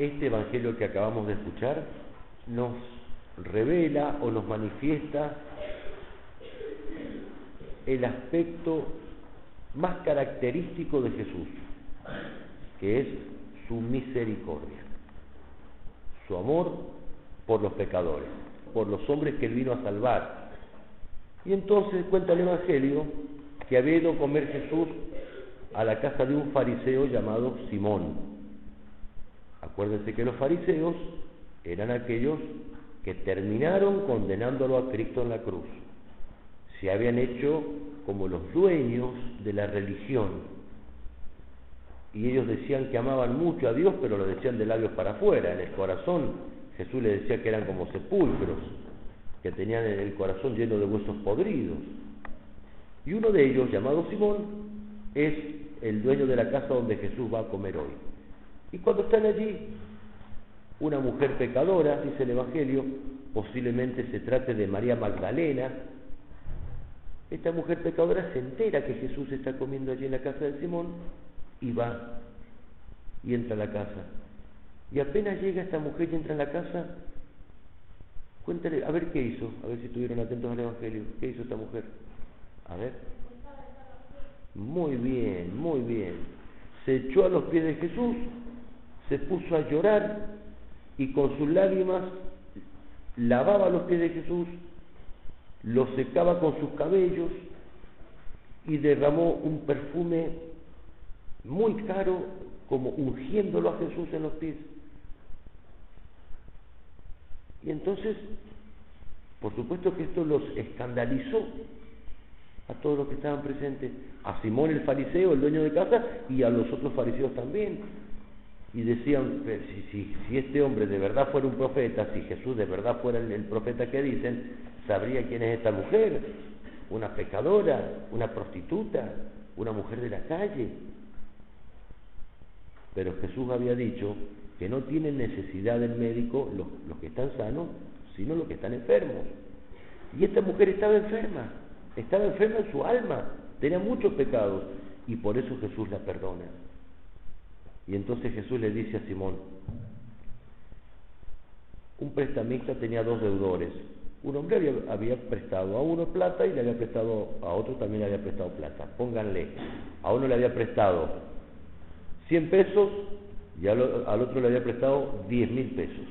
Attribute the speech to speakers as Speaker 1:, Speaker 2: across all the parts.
Speaker 1: este evangelio que acabamos de escuchar nos revela o nos manifiesta el aspecto más característico de Jesús, que es su misericordia, su amor por los pecadores, por los hombres que él vino a salvar. Y entonces cuenta el evangelio que había ido a comer Jesús a la casa de un fariseo llamado Simón. Acuérdense que los fariseos eran aquellos que terminaron condenándolo a Cristo en la cruz. Se habían hecho como los dueños de la religión. Y ellos decían que amaban mucho a Dios, pero lo decían de labios para afuera. En el corazón, Jesús les decía que eran como sepulcros, que tenían el corazón lleno de huesos podridos. Y uno de ellos, llamado Simón, es el dueño de la casa donde Jesús va a comer hoy. Y cuando están allí, una mujer pecadora, dice el Evangelio, posiblemente se trate de María Magdalena, esta mujer pecadora se entera que Jesús está comiendo allí en la casa de Simón y va y entra a la casa. Y apenas llega esta mujer y entra en la casa, cuéntale, a ver qué hizo, a ver si estuvieron atentos al Evangelio. ¿Qué hizo esta mujer? A ver. Muy bien, muy bien. Se echó a los pies de Jesús, se puso a llorar y con sus lágrimas lavaba los pies de Jesús, los secaba con sus cabellos y derramó un perfume muy caro, como ungiéndolo a Jesús en los pies. Y entonces, por supuesto que esto los escandalizó a todos los que estaban presentes, a Simón el fariseo, el dueño de casa, y a los otros fariseos también. Y decían, si este hombre de verdad fuera un profeta, si Jesús de verdad fuera el profeta que dicen, sabría quién es esta mujer, una pecadora, una prostituta, una mujer de la calle. Pero Jesús había dicho que no tienen necesidad del médico los que están sanos, sino los que están enfermos. Y esta mujer estaba enferma en su alma, tenía muchos pecados, y por eso Jesús la perdona. Y entonces Jesús le dice a Simón, un prestamista tenía dos deudores. Un hombre había prestado a uno plata y le había prestado a otro, también le había prestado plata. Pónganle, a uno le había prestado 100 pesos y al otro le había prestado 10.000 pesos.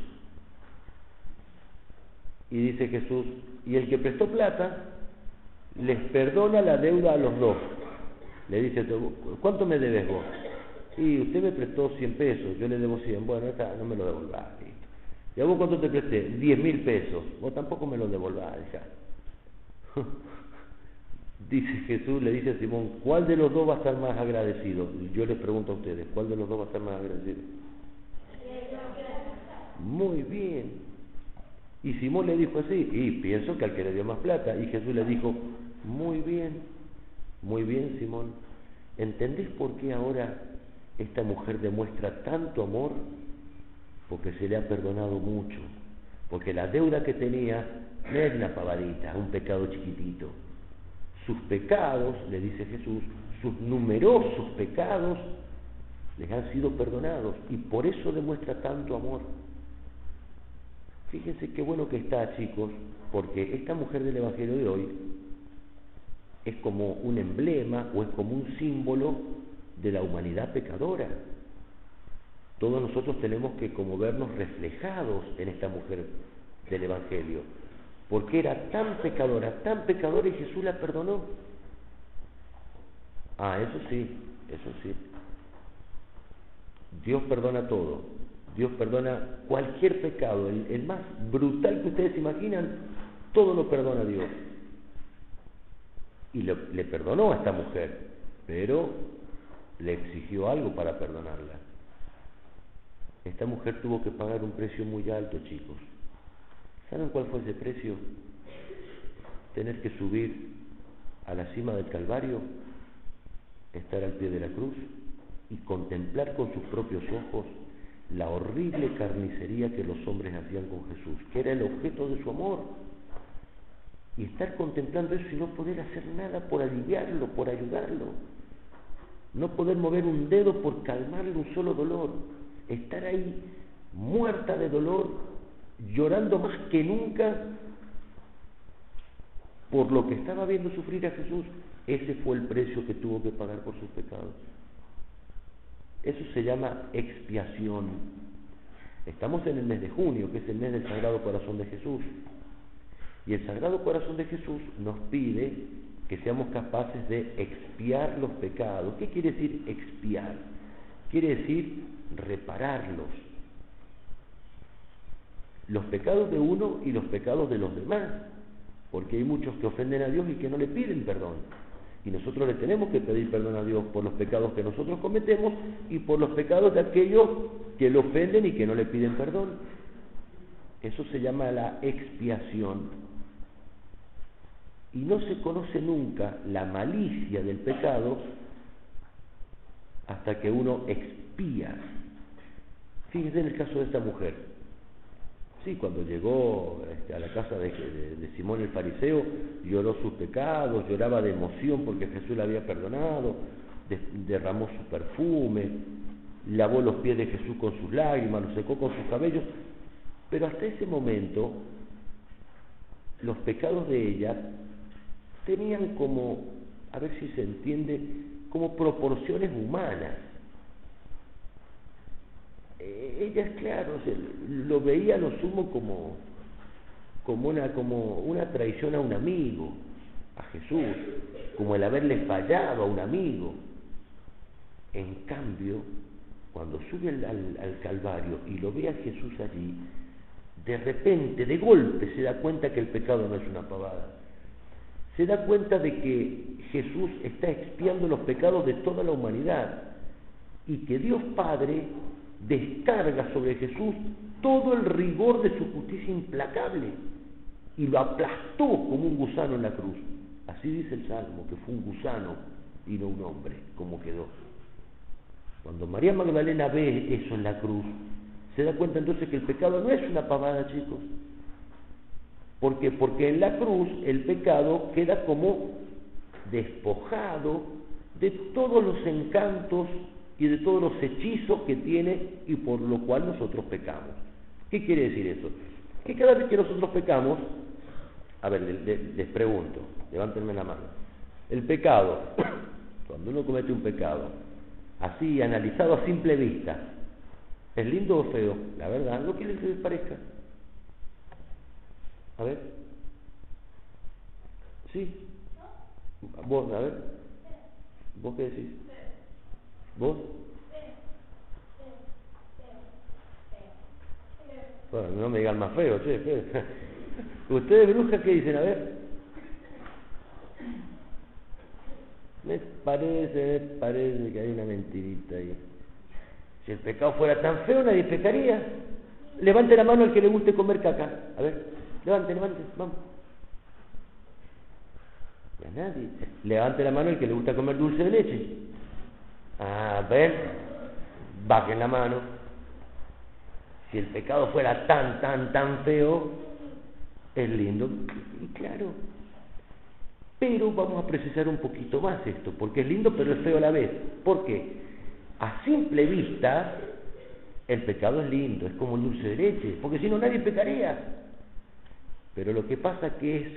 Speaker 1: Y dice Jesús, y el que prestó plata les perdona la deuda a los dos. Le dice, ¿cuánto me debes vos? Y usted me prestó 100 pesos, yo le debo 100, bueno, no me lo devolvás. ¿Y a vos cuánto te presté? 10.000 pesos, vos tampoco me lo devolvás ya. Dice Jesús, le dice a Simón, ¿cuál de los dos va a estar más agradecido? Yo les pregunto a ustedes, ¿cuál de los dos va a estar más agradecido? Muy bien. Y Simón le dijo así, y pienso que al que le dio más plata. Y Jesús le dijo, muy bien Simón, ¿entendés por qué ahora esta mujer demuestra tanto amor? Porque se le ha perdonado mucho, porque la deuda que tenía no es una pavadita, un pecado chiquitito. Sus pecados, le dice Jesús, sus numerosos pecados les han sido perdonados, y por eso demuestra tanto amor. Fíjense qué bueno que está, chicos, porque esta mujer del Evangelio de hoy es como un emblema o es como un símbolo de la humanidad pecadora. Todos nosotros tenemos que como vernos reflejados en esta mujer del Evangelio, porque era tan pecadora y Jesús la perdonó. Eso sí. Dios perdona todo. Dios perdona cualquier pecado, el más brutal que ustedes imaginan, todo lo perdona Dios. Y le perdonó a esta mujer, pero le exigió algo para perdonarla. Esta mujer tuvo que pagar un precio muy alto, chicos. ¿Saben cuál fue ese precio? Tener que subir a la cima del Calvario, estar al pie de la cruz y contemplar con sus propios ojos la horrible carnicería que los hombres hacían con Jesús, que era el objeto de su amor. Y estar contemplando eso y no poder hacer nada por aliviarlo, por ayudarlo. No poder mover un dedo por calmarle un solo dolor. Estar ahí muerta de dolor, llorando más que nunca por lo que estaba viendo sufrir a Jesús. Ese fue el precio que tuvo que pagar por sus pecados. Eso se llama expiación. Estamos en el mes de junio, que es el mes del Sagrado Corazón de Jesús. Y el Sagrado Corazón de Jesús nos pide que seamos capaces de expiar los pecados. ¿Qué quiere decir expiar? Quiere decir repararlos. Los pecados de uno y los pecados de los demás. Porque hay muchos que ofenden a Dios y que no le piden perdón. Y nosotros le tenemos que pedir perdón a Dios por los pecados que nosotros cometemos y por los pecados de aquellos que lo ofenden y que no le piden perdón. Eso se llama la expiación. Y no se conoce nunca la malicia del pecado hasta que uno expía. Fíjense en el caso de esta mujer. Sí, cuando llegó a la casa de Simón el fariseo, lloró sus pecados, lloraba de emoción porque Jesús la había perdonado, derramó su perfume, lavó los pies de Jesús con sus lágrimas, los secó con sus cabellos, pero hasta ese momento los pecados de ella tenían como, a ver si se entiende, como proporciones humanas. Ella, claro, lo veía a lo sumo como una traición a un amigo, a Jesús, como el haberle fallado a un amigo. En cambio, cuando sube al Calvario y lo ve a Jesús allí, de repente, de golpe, se da cuenta que el pecado no es una pavada. Se da cuenta de que Jesús está expiando los pecados de toda la humanidad y que Dios Padre descarga sobre Jesús todo el rigor de su justicia implacable y lo aplastó como un gusano en la cruz. Así dice el Salmo, que fue un gusano y no un hombre, como quedó. Cuando María Magdalena ve eso en la cruz, se da cuenta entonces que el pecado no es una pavada, chicos. ¿Por qué? Porque en la cruz el pecado queda como despojado de todos los encantos y de todos los hechizos que tiene y por lo cual nosotros pecamos. ¿Qué quiere decir eso? Que cada vez que nosotros pecamos, a ver, les pregunto, levántenme la mano. El pecado, cuando uno comete un pecado, así analizado a simple vista, ¿es lindo o feo? La verdad, no quiere que les parezca. A ver. ¿Sí? Vos, a ver. ¿Vos qué decís? ¿Vos? Bueno, no me digan más feo, che, feo. ¿Ustedes, brujas, qué dicen? A ver. Me parece que hay una mentirita ahí. Si el pecado fuera tan feo, nadie pecaría. Levante la mano al que le guste comer caca. A ver, levante, vamos. A nadie. Levante la mano el que le gusta comer dulce de leche. A ver, bajen la mano. Si el pecado fuera tan feo, es lindo. Y claro. Pero vamos a precisar un poquito más esto, porque es lindo pero es feo a la vez. ¿Por qué? A simple vista, el pecado es lindo, es como un dulce de leche, porque si no nadie pecaría. Pero lo que pasa que es,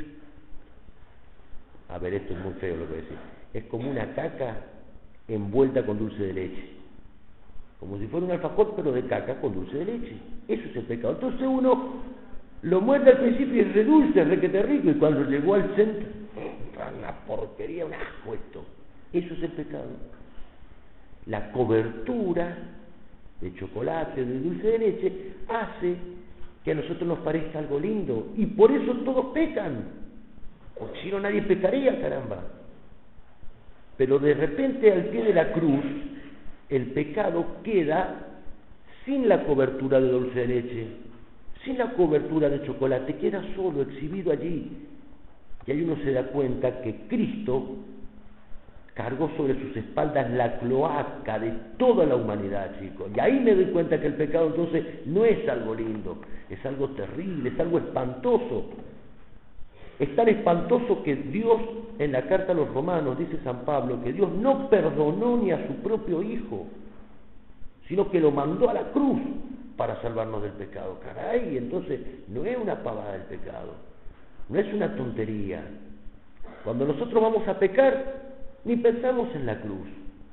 Speaker 1: a ver, esto es muy feo lo que voy a decir, es como una caca envuelta con dulce de leche, como si fuera un alfajor pero de caca con dulce de leche. Eso es el pecado. Entonces uno lo muerde al principio y es re dulce, requete rico, y cuando llegó al centro, una porquería, un asco esto. Eso es el pecado. La cobertura de chocolate, de dulce de leche, hace que a nosotros nos parezca algo lindo, y por eso todos pecan, porque si no nadie pecaría, caramba. Pero de repente al pie de la cruz el pecado queda sin la cobertura de dulce de leche, sin la cobertura de chocolate, queda solo, exhibido allí. Y ahí uno se da cuenta que Cristo cargó sobre sus espaldas la cloaca de toda la humanidad, chicos. Y ahí me doy cuenta que el pecado entonces no es algo lindo, es algo terrible, es algo espantoso. Es tan espantoso que Dios, en la carta a los Romanos, dice San Pablo, que Dios no perdonó ni a su propio Hijo, sino que lo mandó a la cruz para salvarnos del pecado. Caray, entonces no es una pavada el pecado, no es una tontería. Cuando nosotros vamos a pecar, ni pensamos en la cruz.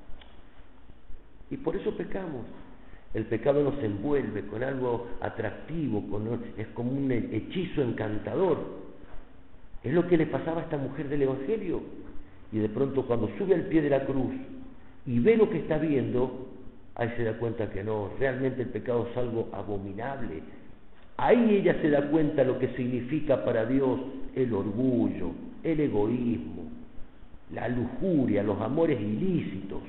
Speaker 1: Y por eso pecamos. El pecado nos envuelve con algo atractivo, es como un hechizo encantador. Es lo que le pasaba a esta mujer del Evangelio. Y de pronto cuando sube al pie de la cruz y ve lo que está viendo, ahí se da cuenta que no, realmente el pecado es algo abominable. Ahí ella se da cuenta lo que significa para Dios el orgullo, el egoísmo, la lujuria, los amores ilícitos,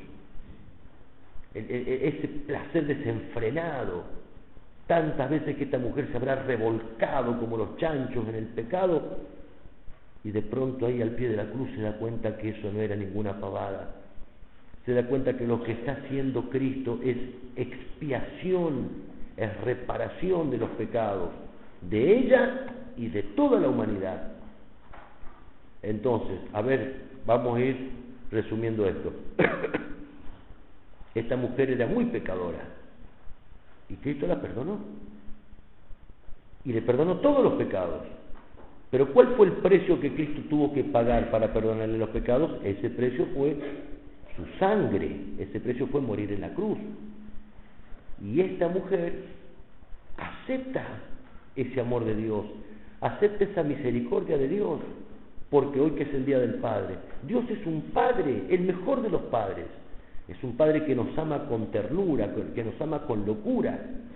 Speaker 1: ese placer desenfrenado. Tantas veces que esta mujer se habrá revolcado como los chanchos en el pecado, y de pronto ahí al pie de la cruz se da cuenta que eso no era ninguna pavada. Se da cuenta que lo que está haciendo Cristo es expiación, es reparación de los pecados de ella y de toda la humanidad. Entonces, a ver, vamos a ir resumiendo esto. Esta mujer era muy pecadora y Cristo la perdonó, y le perdonó todos los pecados. Pero ¿cuál fue el precio que Cristo tuvo que pagar para perdonarle los pecados? Ese precio fue su sangre, ese precio fue morir en la cruz. Y esta mujer acepta ese amor de Dios, acepta esa misericordia de Dios, porque hoy que es el Día del Padre, Dios es un Padre, el mejor de los padres. Es un Padre que nos ama con ternura, que nos ama con locura.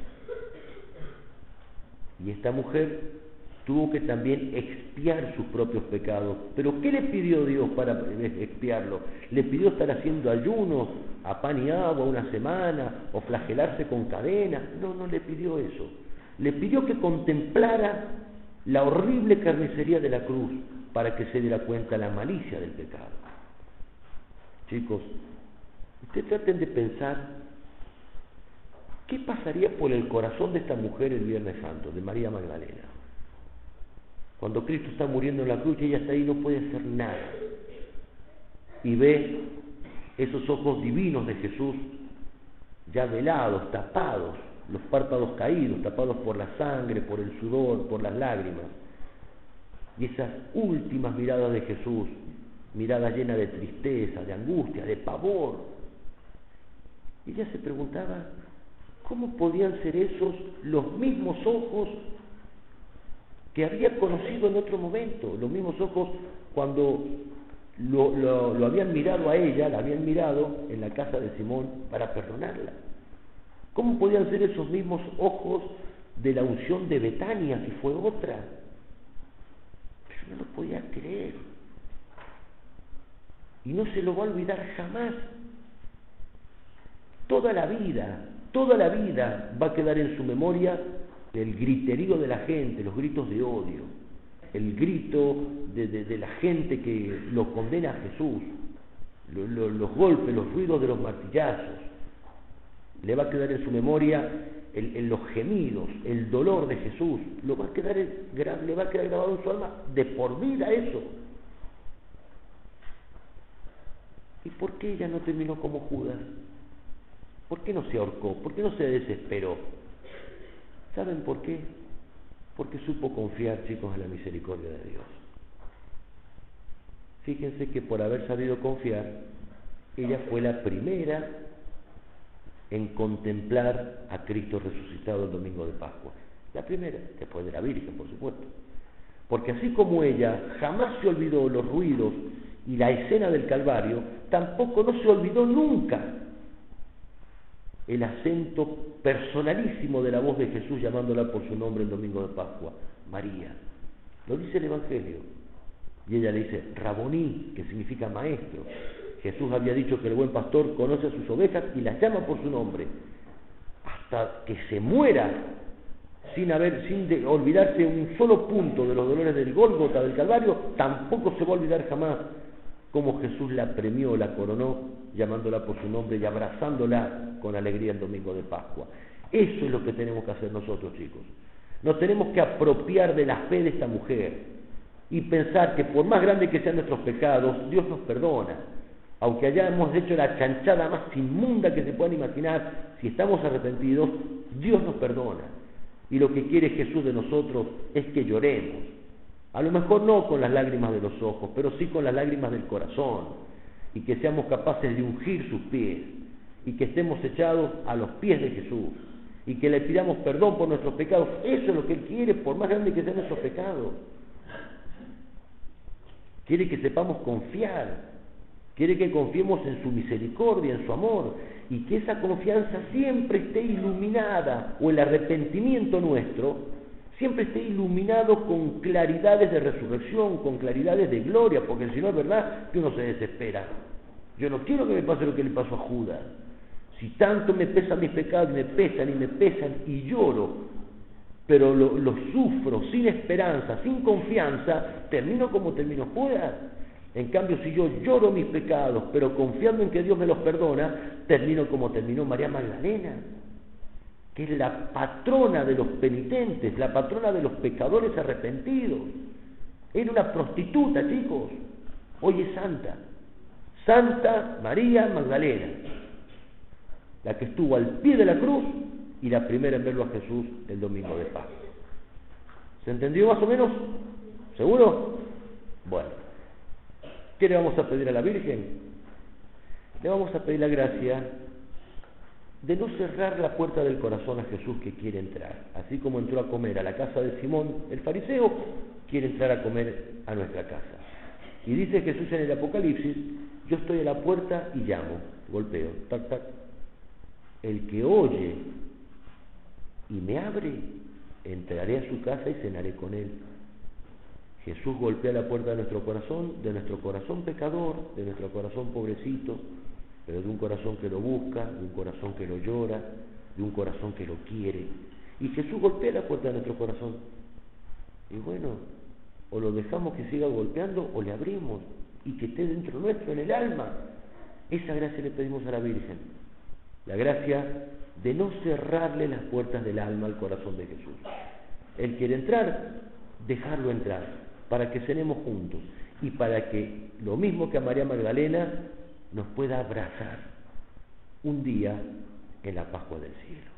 Speaker 1: Y esta mujer tuvo que también expiar sus propios pecados. ¿Pero qué le pidió Dios para expiarlo? ¿Le pidió estar haciendo ayunos a pan y agua una semana o flagelarse con cadenas? No, no le pidió eso. Le pidió que contemplara la horrible carnicería de la cruz para que se diera cuenta la malicia del pecado. Chicos, ustedes traten de pensar qué pasaría por el corazón de esta mujer el Viernes Santo, de María Magdalena. Cuando Cristo está muriendo en la cruz y ella está ahí, no puede hacer nada. Y ve esos ojos divinos de Jesús ya velados, tapados, los párpados caídos, tapados por la sangre, por el sudor, por las lágrimas. Y esas últimas miradas de Jesús, miradas llenas de tristeza, de angustia, de pavor. Y ella se preguntaba, ¿cómo podían ser esos los mismos ojos que había conocido en otro momento? Los mismos ojos cuando lo habían mirado a ella, la habían mirado en la casa de Simón para perdonarla. ¿Cómo podían ser esos mismos ojos de la unción de Betania si fue otra? Pero no lo podía creer. Y no se lo va a olvidar jamás. Toda la vida va a quedar en su memoria el griterío de la gente, los gritos de odio, el grito de la gente que lo condena a Jesús, los golpes, los ruidos de los martillazos. Le va a quedar en su memoria los gemidos, el dolor de Jesús. Le va a quedar grabado en su alma de por vida eso. ¿Y por qué ella no terminó como Judas? ¿Por qué no se ahorcó? ¿Por qué no se desesperó? ¿Saben por qué? Porque supo confiar, chicos, en la misericordia de Dios. Fíjense que por haber sabido confiar, ella fue la primera en contemplar a Cristo resucitado el domingo de Pascua. La primera, después de la Virgen, por supuesto. Porque así como ella jamás se olvidó los ruidos y la escena del Calvario, tampoco no se olvidó nunca el acento personalísimo de la voz de Jesús llamándola por su nombre el domingo de Pascua, María. Lo dice el Evangelio. Y ella le dice, Raboní, que significa maestro. Jesús había dicho que el buen pastor conoce a sus ovejas y las llama por su nombre. Hasta que se muera, sin olvidarse un solo punto de los dolores del Gólgota, del Calvario, tampoco se va a olvidar jamás cómo Jesús la premió, la coronó, llamándola por su nombre y abrazándola con alegría el domingo de Pascua. Eso es lo que tenemos que hacer nosotros, chicos. Nos tenemos que apropiar de la fe de esta mujer y pensar que por más grande que sean nuestros pecados, Dios nos perdona. aunque hayamos hecho la chanchada más inmunda que se puedan imaginar, si estamos arrepentidos, Dios nos perdona. Y lo que quiere Jesús de nosotros es que lloremos. A lo mejor no con las lágrimas de los ojos, pero sí con las lágrimas del corazón. Y que seamos capaces de ungir sus pies. Y que estemos echados a los pies de Jesús. Y que le pidamos perdón por nuestros pecados. Eso es lo que Él quiere, por más grande que sean nuestros pecados. Quiere que sepamos confiar. Quiere que confiemos en su misericordia, en su amor, y que esa confianza siempre esté iluminada, o el arrepentimiento nuestro, siempre esté iluminado con claridades de resurrección, con claridades de gloria, porque si no es verdad que uno se desespera. Yo no quiero que me pase lo que le pasó a Judas. Si tanto me pesan mis pecados, me pesan y lloro, pero lo sufro sin esperanza, sin confianza, termino como terminó Judas. En cambio, si yo lloro mis pecados, pero confiando en que Dios me los perdona, termino como terminó María Magdalena, que es la patrona de los penitentes, la patrona de los pecadores arrepentidos. Era una prostituta, chicos, hoy es santa. Santa María Magdalena, la que estuvo al pie de la cruz y la primera en verlo a Jesús el domingo de Pascua. ¿Se entendió más o menos? ¿Seguro? Bueno. ¿Qué le vamos a pedir a la Virgen? Le vamos a pedir la gracia de no cerrar la puerta del corazón a Jesús que quiere entrar. Así como entró a comer a la casa de Simón el fariseo, quiere entrar a comer a nuestra casa. Y dice Jesús en el Apocalipsis, yo estoy a la puerta y llamo, golpeo, tac, tac. El que oye y me abre, entraré a su casa y cenaré con él. Jesús golpea la puerta de nuestro corazón pecador, de nuestro corazón pobrecito, pero de un corazón que lo busca, de un corazón que lo llora, de un corazón que lo quiere. Y Jesús golpea la puerta de nuestro corazón. Y bueno, o lo dejamos que siga golpeando o le abrimos y que esté dentro nuestro, en el alma. Esa gracia le pedimos a la Virgen. La gracia de no cerrarle las puertas del alma al corazón de Jesús. Él quiere entrar, dejarlo entrar, para que cenemos juntos y para que, lo mismo que a María Magdalena, nos pueda abrazar un día en la Pascua del Cielo.